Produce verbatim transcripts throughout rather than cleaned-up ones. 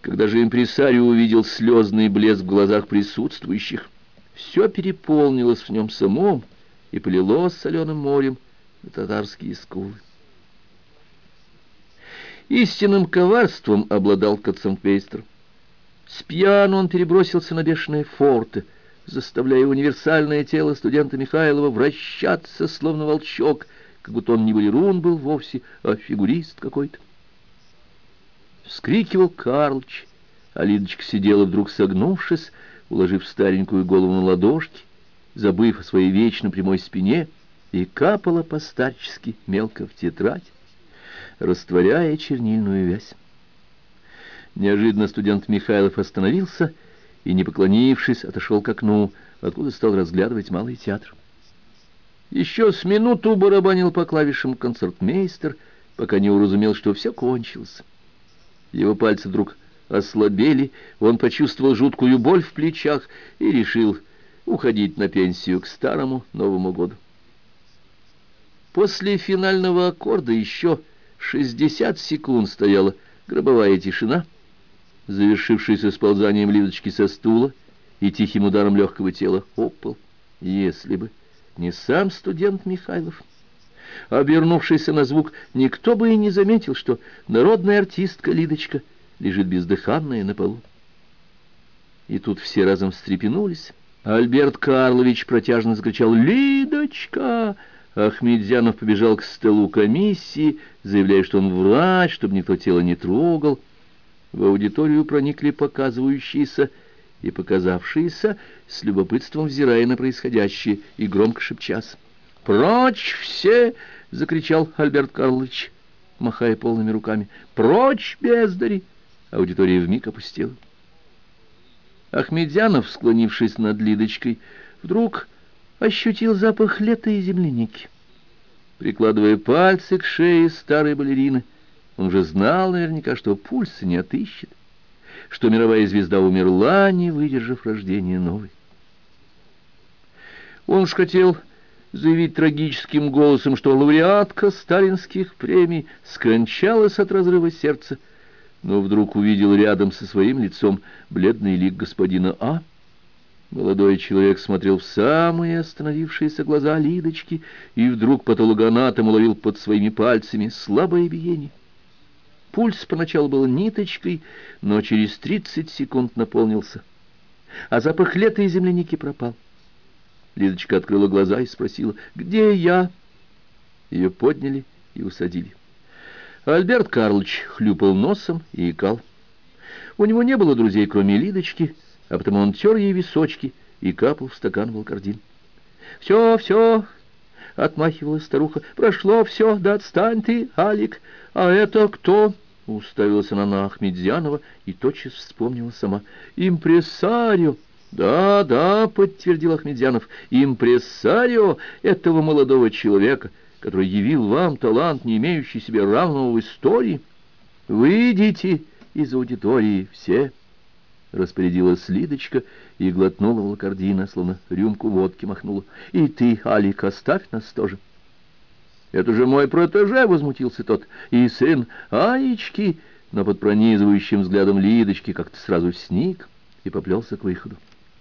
Когда же импресарио увидел слезный блеск в глазах присутствующих, все переполнилось в нем самом и полилось соленым морем на татарские скулы. Истинным коварством обладал каценпейстер. Спьяну он перебросился на бешеное форте, заставляя универсальное тело студента Михайлова вращаться, словно волчок, как будто он не балерун был вовсе, а фигурист какой-то. Вскрикивал Карлыч, а Лидочка сидела вдруг согнувшись, уложив старенькую голову на ладошки, забыв о своей вечно прямой спине, и капала по-старчески мелко в тетрадь, растворяя чернильную вязь. Неожиданно студент Михайлов остановился и, не поклонившись, отошел к окну, откуда стал разглядывать малый театр. Еще с минуту барабанил по клавишам концертмейстер, пока не уразумел, что все кончилось. Его пальцы вдруг ослабели, он почувствовал жуткую боль в плечах и решил уходить на пенсию к старому Новому году. После финального аккорда еще шестьдесят секунд стояла гробовая тишина, завершившаяся сползанием Лидочки со стула и тихим ударом легкого тела об пол. Если бы не сам студент Михайлов, обернувшийся на звук, никто бы и не заметил, что народная артистка Лидочка лежит бездыханная на полу. И тут все разом встрепенулись. Альберт Карлович протяжно закричал «Лидочка!». Ахмедзянов побежал к столу комиссии, заявляя, что он врач, чтобы никто тело не трогал. В аудиторию проникли показывающиеся и показавшиеся, с любопытством взирая на происходящее и громко шепчась. «Прочь все!» — закричал Альберт Карлович, махая полными руками. «Прочь, бездари!» Аудитория вмиг опустела. Ахмедзянов, склонившись над Лидочкой, вдруг ощутил запах лета и земляники. Прикладывая пальцы к шее старой балерины, он уже знал наверняка, что пульса не отыщет, что мировая звезда умерла, не выдержав рождения новой. Он уж хотел заявить трагическим голосом, что лауреатка сталинских премий скончалась от разрыва сердца, но вдруг увидел рядом со своим лицом бледный лик господина А. Молодой человек смотрел в самые остановившиеся глаза Лидочки, и вдруг патологоанатом уловил под своими пальцами слабое биение. Пульс поначалу был ниточкой, но через тридцать секунд наполнился, а запах лета и земляники пропал. Лидочка открыла глаза и спросила: «Где я?» Ее подняли и усадили. Альберт Карлович хлюпал носом и икал. У него не было друзей, кроме Лидочки, а потому он тер ей височки и капал в стакан волкардин. «Все, все!» — отмахивалась старуха. «Прошло все, да отстань ты, Алик! А это кто?» — уставилась она на Ахмедзянова и тотчас вспомнила сама. «Импресарио!» «Да, да», — подтвердил Ахмедзянов, — «импресарио этого молодого человека, который явил вам талант, не имеющий себе равного в истории. Выйдите из аудитории все!» — распорядилась Лидочка и глотнула волкардина, словно рюмку водки махнула. «И ты, Алик, оставь нас тоже». «Это же мой протеже!» — возмутился тот. «И сын Аечки!» Но под пронизывающим взглядом Лидочки как-то сразу сник и поплелся к выходу.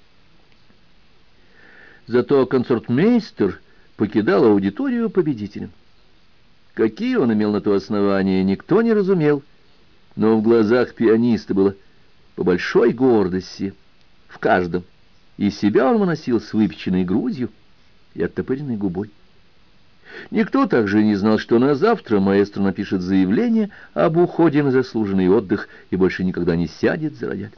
Зато концертмейстер покидал аудиторию победителем. Какие он имел на то основания, никто не разумел, но в глазах пианиста было по большой гордости в каждом, и себя он выносил с выпеченной грудью и оттопыренной губой. Никто также не знал, что на завтра маэстро напишет заявление об уходе на заслуженный отдых и больше никогда не сядет за рояль.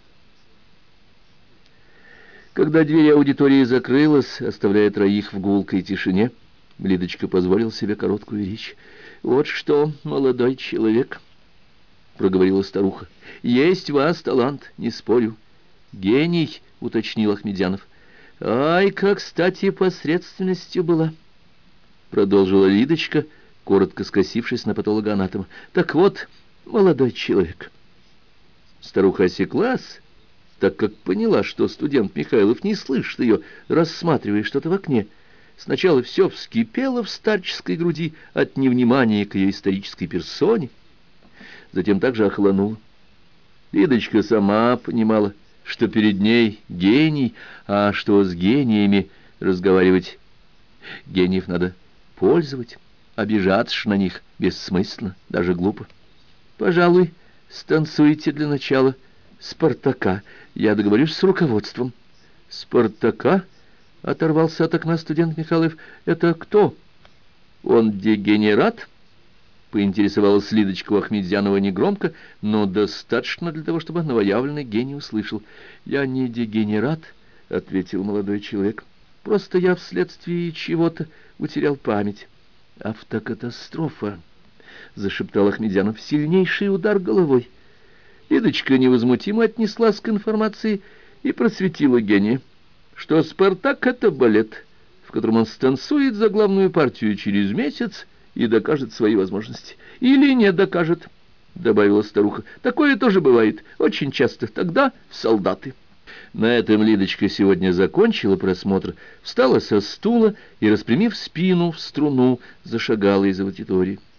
Когда дверь аудитории закрылась, оставляя троих в гулкой тишине, Лидочка позволила себе короткую речь. «Вот что, молодой человек», — проговорила старуха, — «есть у вас талант, не спорю». «Гений», — уточнил Ахмедзянов. «Ай, как, кстати, посредственностью была», — продолжила Лидочка, коротко скосившись на патологоанатома. «Так вот, молодой человек». Старуха осеклась, так как поняла, что студент Михайлов не слышит ее, рассматривая что-то в окне. Сначала все вскипело в старческой груди от невнимания к ее исторической персоне, затем также охлануло. Лидочка сама понимала, что перед ней гений, а что с гениями разговаривать. Гениев надо пользовать, обижаться ж на них бессмысленно, даже глупо. Пожалуй, станцуйте для начала «Спартака». Я договорюсь с руководством. «Спартака?» — оторвался от окна студент Михайлов. «Это кто? Он дегенерат?» — поинтересовалась Лидочка у Ахмедзянова негромко, но достаточно для того, чтобы новоявленный гений услышал. «Я не дегенерат», — ответил молодой человек. «Просто я вследствие чего-то утерял память». «Автокатастрофа», — зашептал Ахмедзянов, — «сильнейший удар головой». Лидочка невозмутимо отнеслась к информации и просветила гения, что «Спартак» — это балет, в котором он станцует за главную партию через месяц и докажет свои возможности. «Или не докажет», — добавила старуха. «Такое тоже бывает, очень часто. Тогда в солдаты». На этом Лидочка сегодня закончила просмотр, встала со стула и, распрямив спину в струну, зашагала из аудитории.